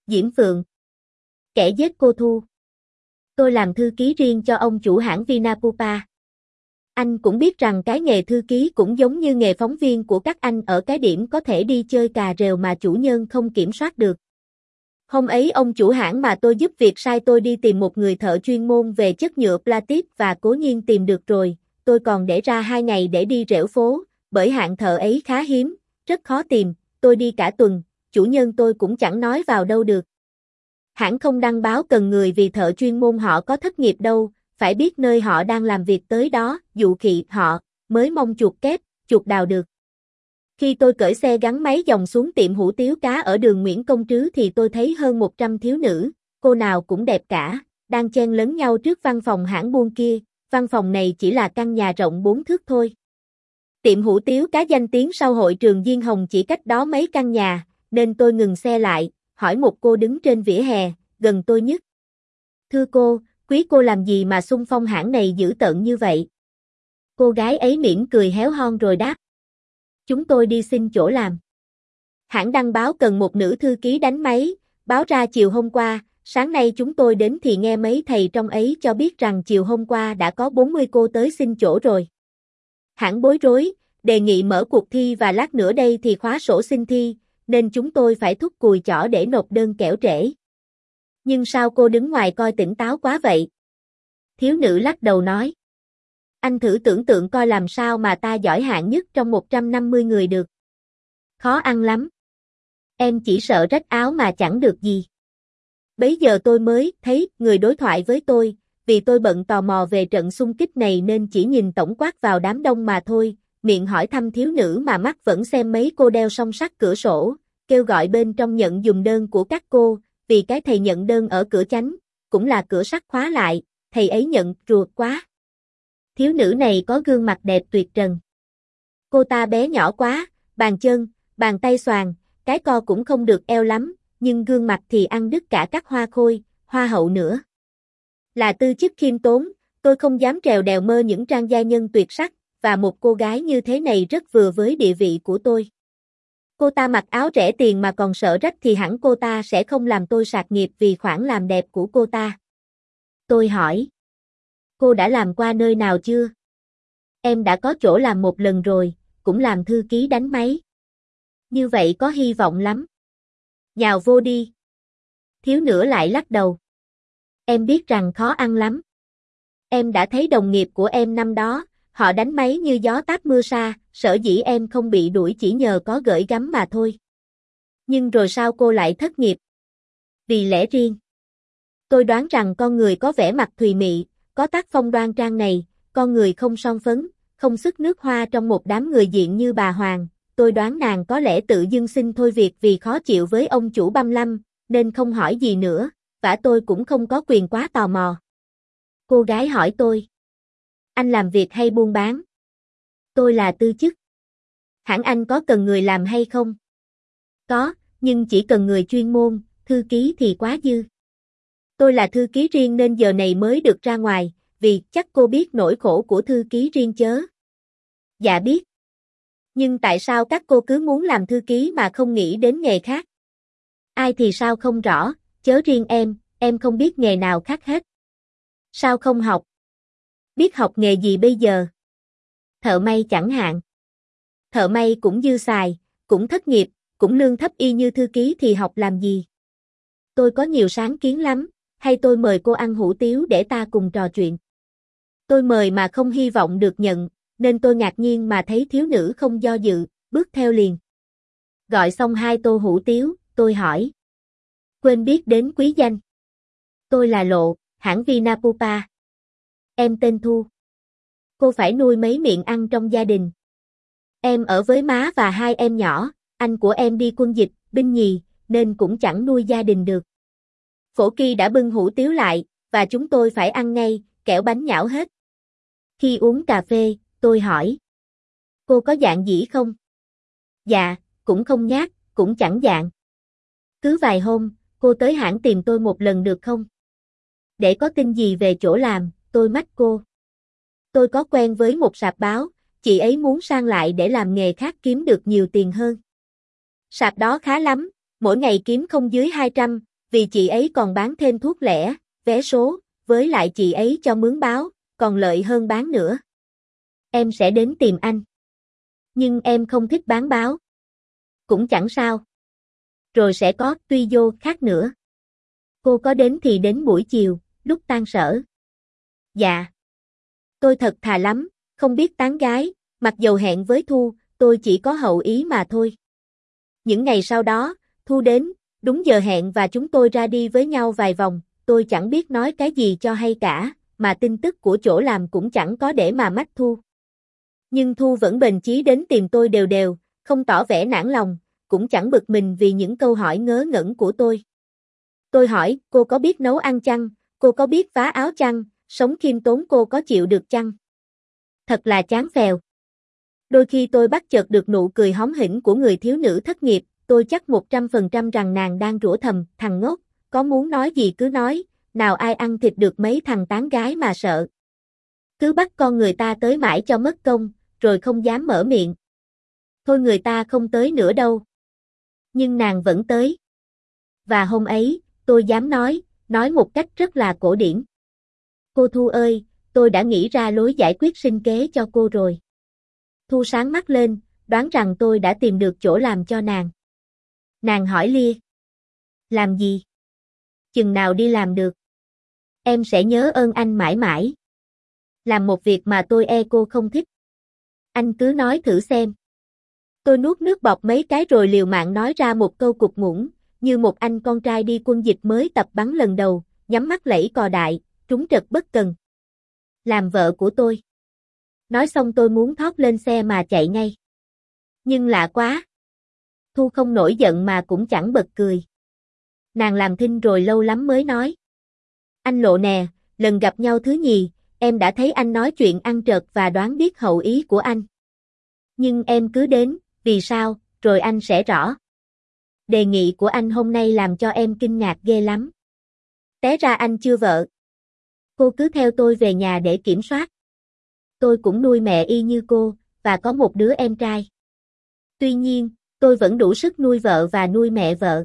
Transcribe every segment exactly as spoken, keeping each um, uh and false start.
Diễm Phượng. Kẻ giết cô Thu. Tôi làm thư ký riêng cho ông chủ hãng Vinapupa. Anh cũng biết rằng cái nghề thư ký cũng giống như nghề phóng viên của các anh ở cái điểm có thể đi chơi cà rều mà chủ nhân không kiểm soát được. Hôm ấy ông chủ hãng mà tôi giúp việc sai tôi đi tìm một người thợ chuyên môn về chất nhựa plastic và cố nhiên tìm được rồi, tôi còn để ra hai ngày để đi rễu phố, bởi hạng thợ ấy khá hiếm, rất khó tìm, tôi đi cả tuần, chủ nhân tôi cũng chẳng nói vào đâu được. Hãng không đăng báo cần người vì thợ chuyên môn họ có thất nghiệp đâu, phải biết nơi họ đang làm việc tới đó, dụ khị họ, mới mong chuột kép, chuột đào được. Khi tôi cởi xe gắn máy dòng xuống tiệm hủ tiếu cá ở đường Nguyễn Công Trứ thì tôi thấy hơn một trăm thiếu nữ, cô nào cũng đẹp cả, đang chen lấn nhau trước văn phòng hãng buôn kia, văn phòng này chỉ là căn nhà rộng bốn thước thôi. Tiệm hủ tiếu cá danh tiếng sau hội trường Diên Hồng chỉ cách đó mấy căn nhà, nên tôi ngừng xe lại, hỏi một cô đứng trên vỉa hè, gần tôi nhất. Thưa cô, quý cô làm gì mà xung phong hãng này dữ tợn như vậy? Cô gái ấy mỉm cười héo hon rồi đáp. Chúng tôi đi xin chỗ làm. Hãng đăng báo cần một nữ thư ký đánh máy, báo ra chiều hôm qua, sáng nay chúng tôi đến thì nghe mấy thầy trong ấy cho biết rằng chiều hôm qua đã có bốn mươi cô tới xin chỗ rồi. Hãng bối rối, đề nghị mở cuộc thi và lát nữa đây thì khóa sổ xin thi, nên chúng tôi phải thúc cùi chỏ để nộp đơn kẻo trễ. Nhưng sao cô đứng ngoài coi tỉnh táo quá vậy? Thiếu nữ lắc đầu nói. Anh thử tưởng tượng coi làm sao mà ta giỏi hạng nhất trong một trăm năm mươi người được. Khó ăn lắm. Em chỉ sợ rách áo mà chẳng được gì. Bấy giờ tôi mới thấy người đối thoại với tôi, vì tôi bận tò mò về trận xung kích này nên chỉ nhìn tổng quát vào đám đông mà thôi, miệng hỏi thăm thiếu nữ mà mắt vẫn xem mấy cô đeo song sắt cửa sổ, kêu gọi bên trong nhận dùm đơn của các cô, vì cái thầy nhận đơn ở cửa chánh, cũng là cửa sắt khóa lại, thầy ấy nhận ruột quá. Thiếu nữ này có gương mặt đẹp tuyệt trần. Cô ta bé nhỏ quá, bàn chân, bàn tay xoàn, cái co cũng không được eo lắm, nhưng gương mặt thì ăn đứt cả các hoa khôi, hoa hậu nữa. Là tư chức khiêm tốn, tôi không dám trèo đèo mơ những trang gia nhân tuyệt sắc, và một cô gái như thế này rất vừa với địa vị của tôi. Cô ta mặc áo rẻ tiền mà còn sợ rách thì hẳn cô ta sẽ không làm tôi sạc nghiệp vì khoản làm đẹp của cô ta. Tôi hỏi. Cô đã làm qua nơi nào chưa? Em đã có chỗ làm một lần rồi, cũng làm thư ký đánh máy. Như vậy có hy vọng lắm. Nhào vô đi. Thiếu nữ lại lắc đầu. Em biết rằng khó ăn lắm. Em đã thấy đồng nghiệp của em năm đó, họ đánh máy như gió táp mưa sa, sở dĩ em không bị đuổi chỉ nhờ có gởi gắm mà thôi. Nhưng rồi sao cô lại thất nghiệp? Vì lẽ riêng. Tôi đoán rằng con người có vẻ mặt thùy mị, có tác phong đoan trang này, con người không son phấn, không sức nước hoa trong một đám người diện như bà Hoàng, tôi đoán nàng có lẽ tự dưng xin thôi việc vì khó chịu với ông chủ Băm Lâm, nên không hỏi gì nữa, vả tôi cũng không có quyền quá tò mò. Cô gái hỏi tôi. Anh làm việc hay buôn bán? Tôi là tư chức. Hãng anh có cần người làm hay không? Có, nhưng chỉ cần người chuyên môn, thư ký thì quá dư. Tôi là thư ký riêng nên giờ này mới được ra ngoài, vì chắc cô biết nỗi khổ của thư ký riêng chớ. Dạ biết. Nhưng tại sao các cô cứ muốn làm thư ký mà không nghĩ đến nghề khác? Ai thì sao không rõ, chớ riêng em, em không biết nghề nào khác hết. Sao không học? Biết học nghề gì bây giờ? Thợ may chẳng hạn. Thợ may cũng dư xài, cũng thất nghiệp, cũng lương thấp y như thư ký thì học làm gì? Tôi có nhiều sáng kiến lắm, hay tôi mời cô ăn hủ tiếu để ta cùng trò chuyện. Tôi mời mà không hy vọng được nhận, nên tôi ngạc nhiên mà thấy thiếu nữ không do dự, bước theo liền. Gọi xong hai tô hủ tiếu, tôi hỏi. Quên biết đến quý danh. Tôi là Lộ, hãng Vinapupa. Em tên Thu. Cô phải nuôi mấy miệng ăn trong gia đình. Em ở với má và hai em nhỏ, anh của em đi quân dịch, binh nhì, nên cũng chẳng nuôi gia đình được. Phổ Kỳ đã bưng hủ tiếu lại, và chúng tôi phải ăn ngay, kẻo bánh nhão hết. Khi uống cà phê, tôi hỏi. Cô có dạng dĩ không? Dạ, cũng không nhát, cũng chẳng dạng. Cứ vài hôm, cô tới hãng tìm tôi một lần được không? Để có tin gì về chỗ làm, tôi mách cô. Tôi có quen với một sạp báo, chị ấy muốn sang lại để làm nghề khác kiếm được nhiều tiền hơn. Sạp đó khá lắm, mỗi ngày kiếm không dưới hai trăm, vì chị ấy còn bán thêm thuốc lẻ, vé số, với lại chị ấy cho mướn báo, còn lợi hơn bán nữa. Em sẽ đến tìm anh. Nhưng em không thích bán báo. Cũng chẳng sao. Rồi sẽ có tuy vô khác nữa. Cô có đến thì đến buổi chiều, lúc tan sở. Dạ. Tôi thật thà lắm, không biết tán gái, mặc dầu hẹn với Thu, tôi chỉ có hậu ý mà thôi. Những ngày sau đó, Thu đến, đúng giờ hẹn và chúng tôi ra đi với nhau vài vòng, tôi chẳng biết nói cái gì cho hay cả, mà tin tức của chỗ làm cũng chẳng có để mà mách Thu. Nhưng Thu vẫn bền chí đến tìm tôi đều đều, không tỏ vẻ nản lòng, cũng chẳng bực mình vì những câu hỏi ngớ ngẩn của tôi. Tôi hỏi, cô có biết nấu ăn chăng, cô có biết vá áo chăng, sống khiêm tốn cô có chịu được chăng? Thật là chán phèo. Đôi khi tôi bắt chợt được nụ cười hóm hỉnh của người thiếu nữ thất nghiệp, tôi chắc một trăm phần trăm rằng nàng đang rủa thầm, thằng ngốc, có muốn nói gì cứ nói, nào ai ăn thịt được mấy thằng tán gái mà sợ. Cứ bắt con người ta tới mãi cho mất công, rồi không dám mở miệng. Thôi người ta không tới nữa đâu. Nhưng nàng vẫn tới. Và hôm ấy, tôi dám nói, nói một cách rất là cổ điển. Cô Thu ơi, tôi đã nghĩ ra lối giải quyết sinh kế cho cô rồi. Thu sáng mắt lên, đoán rằng tôi đã tìm được chỗ làm cho nàng. Nàng hỏi lia. Làm gì? Chừng nào đi làm được? Em sẽ nhớ ơn anh mãi mãi. Làm một việc mà tôi e cô không thích. Anh cứ nói thử xem. Tôi nuốt nước bọt mấy cái rồi liều mạng nói ra một câu cục ngủng, như một anh con trai đi quân dịch mới tập bắn lần đầu, nhắm mắt lẫy cò đại, trúng trật bất cần. Làm vợ của tôi. Nói xong tôi muốn thoát lên xe mà chạy ngay. Nhưng lạ quá. Thu không nổi giận mà cũng chẳng bật cười. Nàng làm thinh rồi lâu lắm mới nói. Anh Lộ nè, lần gặp nhau thứ nhì, em đã thấy anh nói chuyện ăn trợt và đoán biết hậu ý của anh. Nhưng em cứ đến, vì sao, rồi anh sẽ rõ. Đề nghị của anh hôm nay làm cho em kinh ngạc ghê lắm. Té ra anh chưa vợ. Cô cứ theo tôi về nhà để kiểm soát. Tôi cũng nuôi mẹ y như cô, và có một đứa em trai. Tuy nhiên, tôi vẫn đủ sức nuôi vợ và nuôi mẹ vợ.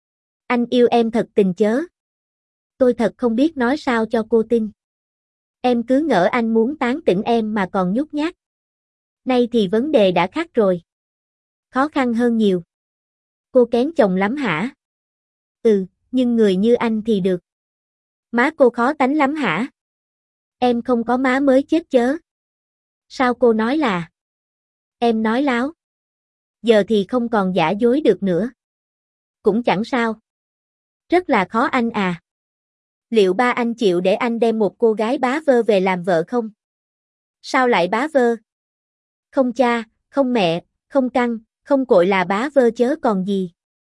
Anh yêu em thật tình chớ. Tôi thật không biết nói sao cho cô tin. Em cứ ngỡ anh muốn tán tỉnh em mà còn nhút nhát. Nay thì vấn đề đã khác rồi. Khó khăn hơn nhiều. Cô kén chồng lắm hả? Ừ, nhưng người như anh thì được. Má cô khó tánh lắm hả? Em không có má mới chết chớ. Sao cô nói là? Em nói láo. Giờ thì không còn giả dối được nữa. Cũng chẳng sao. Rất là khó anh à. Liệu ba anh chịu để anh đem một cô gái bá vơ về làm vợ không? Sao lại bá vơ? Không cha, không mẹ, không căng, không cội là bá vơ chớ còn gì.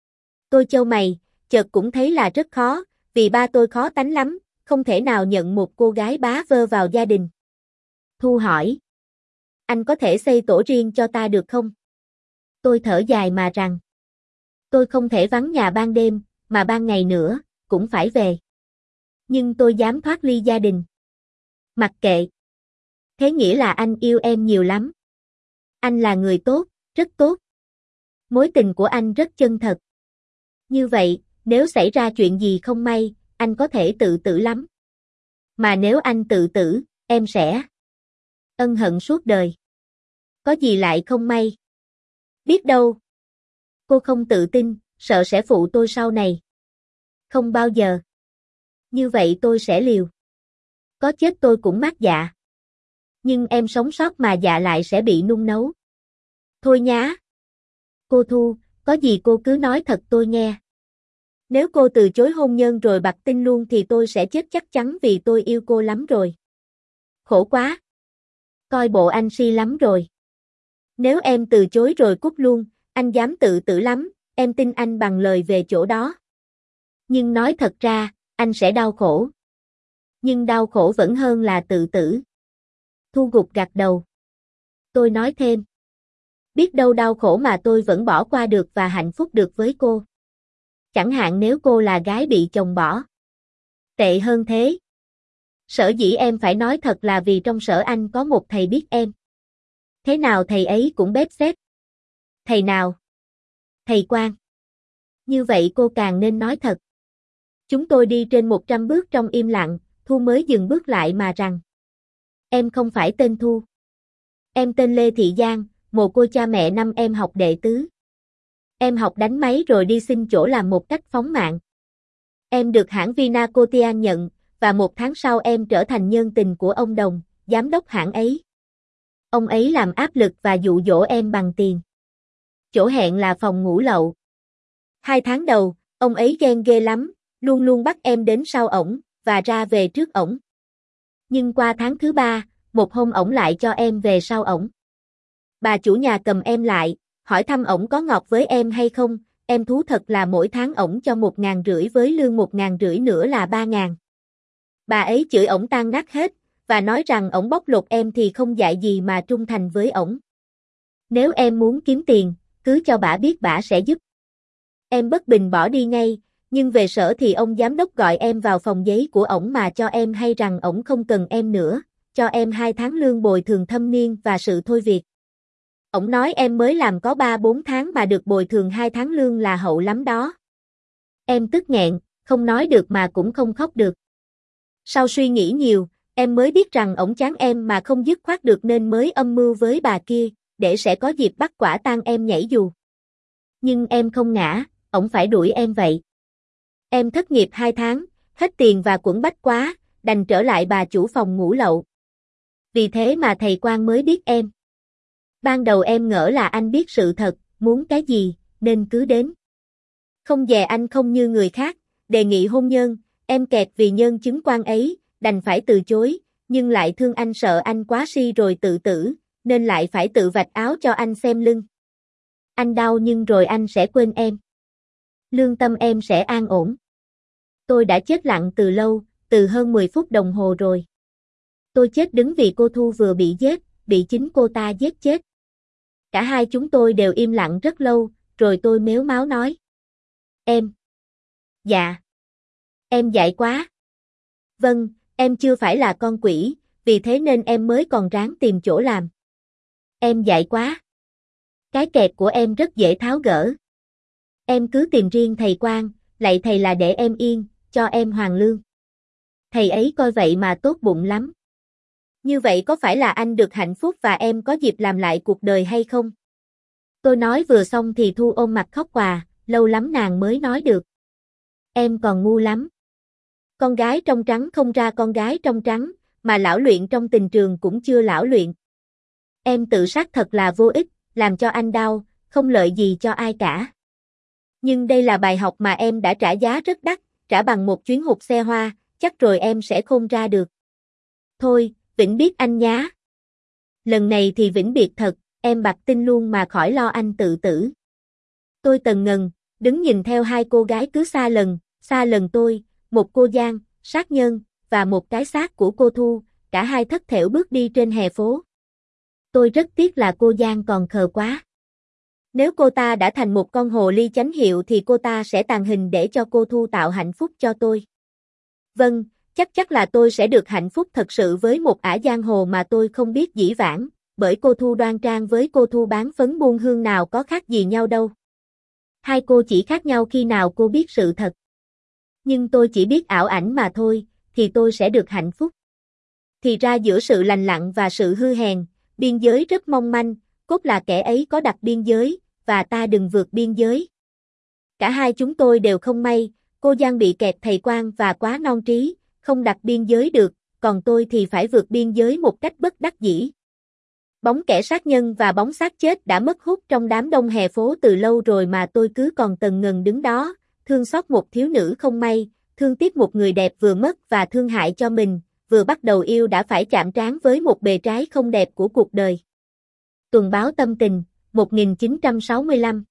Tôi chau mày, chợt cũng thấy là rất khó, vì ba tôi khó tánh lắm, không thể nào nhận một cô gái bá vơ vào gia đình. Thu hỏi. Anh có thể xây tổ riêng cho ta được không? Tôi thở dài mà rằng. Tôi không thể vắng nhà ban đêm, mà ban ngày nữa, cũng phải về. Nhưng tôi dám thoát ly gia đình. Mặc kệ. Thế nghĩa là anh yêu em nhiều lắm. Anh là người tốt, rất tốt. Mối tình của anh rất chân thật. Như vậy, nếu xảy ra chuyện gì không may, anh có thể tự tử lắm. Mà nếu anh tự tử, em sẽ ân hận suốt đời. Có gì lại không may? Biết đâu. Cô không tự tin, sợ sẽ phụ tôi sau này. Không bao giờ. Như vậy tôi sẽ liều. Có chết tôi cũng mát dạ. Nhưng em sống sót mà dạ lại sẽ bị nung nấu. Thôi nhá. Cô Thu, có gì cô cứ nói thật tôi nghe. Nếu cô từ chối hôn nhân rồi bặt tin luôn thì tôi sẽ chết chắc chắn vì tôi yêu cô lắm rồi. Khổ quá. Coi bộ anh si lắm rồi. Nếu em từ chối rồi cút luôn, anh dám tự tử lắm, em tin anh bằng lời về chỗ đó. Nhưng nói thật ra, anh sẽ đau khổ. Nhưng đau khổ vẫn hơn là tự tử. Thu gục gặt đầu. Tôi nói thêm. Biết đâu đau khổ mà tôi vẫn bỏ qua được và hạnh phúc được với cô. Chẳng hạn nếu cô là gái bị chồng bỏ. Tệ hơn thế. Sở dĩ em phải nói thật là vì trong sở anh có một thầy biết em. Thế nào thầy ấy cũng bếp xếp. Thầy nào? Thầy Quang. Như vậy cô càng nên nói thật. Chúng tôi đi trên một trăm bước trong im lặng, Thu mới dừng bước lại mà rằng. Em không phải tên Thu. Em tên Lê Thị Giang, mồ côi cha mẹ năm em học đệ tứ. Em học đánh máy rồi đi xin chỗ làm một cách phóng mạng. Em được hãng Vinacotia nhận, và một tháng sau em trở thành nhân tình của ông Đồng, giám đốc hãng ấy. Ông ấy làm áp lực và dụ dỗ em bằng tiền. Chỗ hẹn là phòng ngủ lậu. Hai tháng đầu, ông ấy ghen ghê lắm, luôn luôn bắt em đến sau ổng, và ra về trước ổng. Nhưng qua tháng thứ ba, một hôm ổng lại cho em về sau ổng. Bà chủ nhà cầm em lại, hỏi thăm ổng có ngọt với em hay không, em thú thật là mỗi tháng ổng cho một ngàn rưỡi với lương một ngàn rưỡi nữa là ba ngàn. Bà ấy chửi ổng tan nát hết, và nói rằng ổng bóc lột em thì không dạy gì mà trung thành với ổng. Nếu em muốn kiếm tiền, cứ cho bả biết bả sẽ giúp. Em bất bình bỏ đi ngay, nhưng về sở thì ông giám đốc gọi em vào phòng giấy của ổng mà cho em hay rằng ổng không cần em nữa, cho em hai tháng lương bồi thường thâm niên và sự thôi việc. Ổng nói em mới làm có ba bốn tháng mà được bồi thường hai tháng lương là hậu lắm đó. Em tức nghẹn, không nói được mà cũng không khóc được. Sau suy nghĩ nhiều, em mới biết rằng ổng chán em mà không dứt khoát được nên mới âm mưu với bà kia, để sẽ có dịp bắt quả tang em nhảy dù. Nhưng em không ngã, ổng phải đuổi em vậy. Em thất nghiệp hai tháng, hết tiền và quẫn bách quá, đành trở lại bà chủ phòng ngủ lậu. Vì thế mà thầy Quang mới biết em. Ban đầu em ngỡ là anh biết sự thật, muốn cái gì, nên cứ đến. Không dè anh không như người khác, đề nghị hôn nhân, em kẹt vì nhân chứng quan ấy, đành phải từ chối, nhưng lại thương anh sợ anh quá si rồi tự tử, nên lại phải tự vạch áo cho anh xem lưng. Anh đau nhưng rồi anh sẽ quên em. Lương tâm em sẽ an ổn. Tôi đã chết lặng từ lâu, từ hơn mười phút đồng hồ rồi. Tôi chết đứng vì cô Thu vừa bị giết, bị chính cô ta giết chết. Cả hai chúng tôi đều im lặng rất lâu, rồi tôi mếu máo nói. Em. Dạ. Em dại quá. Vâng, em chưa phải là con quỷ, vì thế nên em mới còn ráng tìm chỗ làm. Em dại quá. Cái kẹt của em rất dễ tháo gỡ. Em cứ tìm riêng thầy Quang, lạy thầy là để em yên, cho em hoàn lương. Thầy ấy coi vậy mà tốt bụng lắm. Như vậy có phải là anh được hạnh phúc và em có dịp làm lại cuộc đời hay không? Tôi nói vừa xong thì Thu ôm mặt khóc òa, lâu lắm nàng mới nói được. Em còn ngu lắm. Con gái trong trắng không ra con gái trong trắng, mà lão luyện trong tình trường cũng chưa lão luyện. Em tự sát thật là vô ích, làm cho anh đau, không lợi gì cho ai cả. Nhưng đây là bài học mà em đã trả giá rất đắt, trả bằng một chuyến hụt xe hoa, chắc rồi em sẽ khôn ra được. Thôi, Vĩnh biết anh nhá. Lần này thì Vĩnh biệt thật, em bặt tin luôn mà khỏi lo anh tự tử. Tôi tần ngần, đứng nhìn theo hai cô gái cứ xa lần, xa lần tôi, một cô Giang, sát nhân, và một cái xác của cô Thu, cả hai thất thểu bước đi trên hè phố. Tôi rất tiếc là cô Giang còn khờ quá. Nếu cô ta đã thành một con hồ ly chánh hiệu thì cô ta sẽ tàn hình để cho cô Thu tạo hạnh phúc cho tôi. Vâng, chắc chắc là tôi sẽ được hạnh phúc thật sự với một ả giang hồ mà tôi không biết dĩ vãng, bởi cô Thu đoan trang với cô Thu bán phấn buôn hương nào có khác gì nhau đâu. Hai cô chỉ khác nhau khi nào cô biết sự thật. Nhưng tôi chỉ biết ảo ảnh mà thôi, thì tôi sẽ được hạnh phúc. Thì ra giữa sự lành lặn và sự hư hèn, biên giới rất mong manh, cốt là kẻ ấy có đặt biên giới, và ta đừng vượt biên giới. Cả hai chúng tôi đều không may, cô Giang bị kẹt thầy Quang và quá non trí, không đặt biên giới được, còn tôi thì phải vượt biên giới một cách bất đắc dĩ. Bóng kẻ sát nhân và bóng xác chết đã mất hút trong đám đông hè phố từ lâu rồi mà tôi cứ còn tần ngần đứng đó, thương xót một thiếu nữ không may, thương tiếc một người đẹp vừa mất và thương hại cho mình, vừa bắt đầu yêu đã phải chạm trán với một bề trái không đẹp của cuộc đời. Tuần báo Tâm Tình, một nghìn chín trăm sáu mươi lăm